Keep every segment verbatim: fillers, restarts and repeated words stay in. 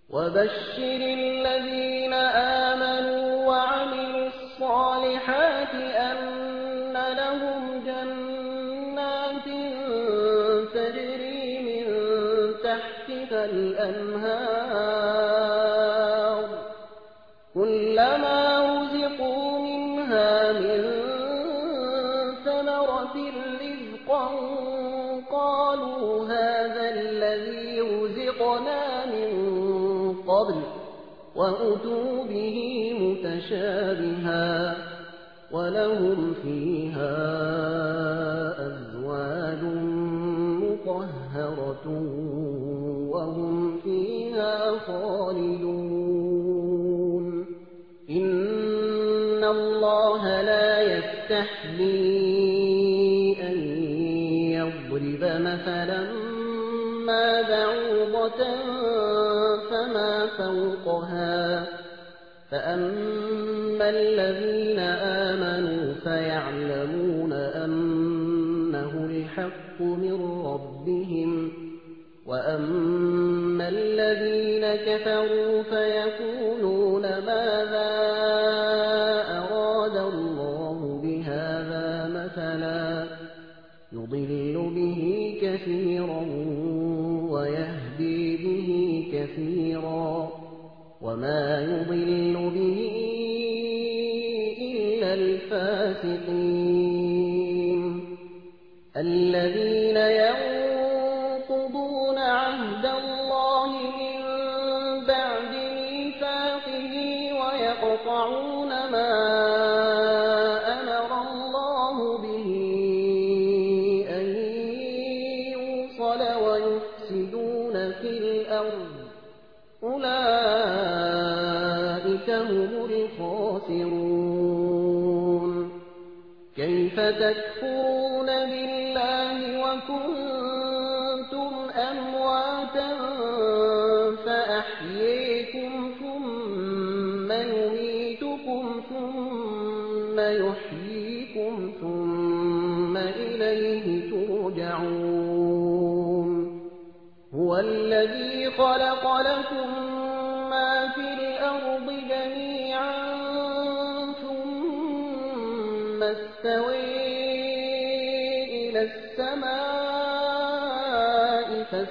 وبشر الذين آمنوا وعملوا الصالحات أن لهم جنات تجري من تحتها الأنهار كلما رزقوا منها من ثمرة رزقا قالوا هذا الذي رزقنا من قبل وأتوا به متشابها ولهم فيها أزواج مطهرة وهم فيها خالدون إن الله لا يستحيي أن يضرب مثلا ما بعوضة فما فوقها فأما الذين آمنوا فيعلمون أنه الحق من ربهم وأما الذين كفروا فيقولون ماذا أراد الله بهذا مثلا يضل به كثيرا ويهدي به كثيرا وما يضل به إلا الفاسقين الذين ينقضون عهد الله من بعد ميثاقه ويقطعون ما أمر الله به أن يوصل ويفسدون في الأرض أولئك هم الخاسرون كيف تكفرون بالله وكنتم أمواتا فأحييكم ثم يميتكم ثم يحييكم ثم إليه ترجعون هو الذي خلق لكم ما في الأرض جميعا ثم استوى إلى السماء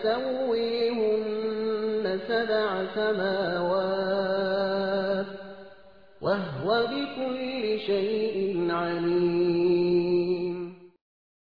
فسويهن سبع سماوات وهو بكل شيء عليم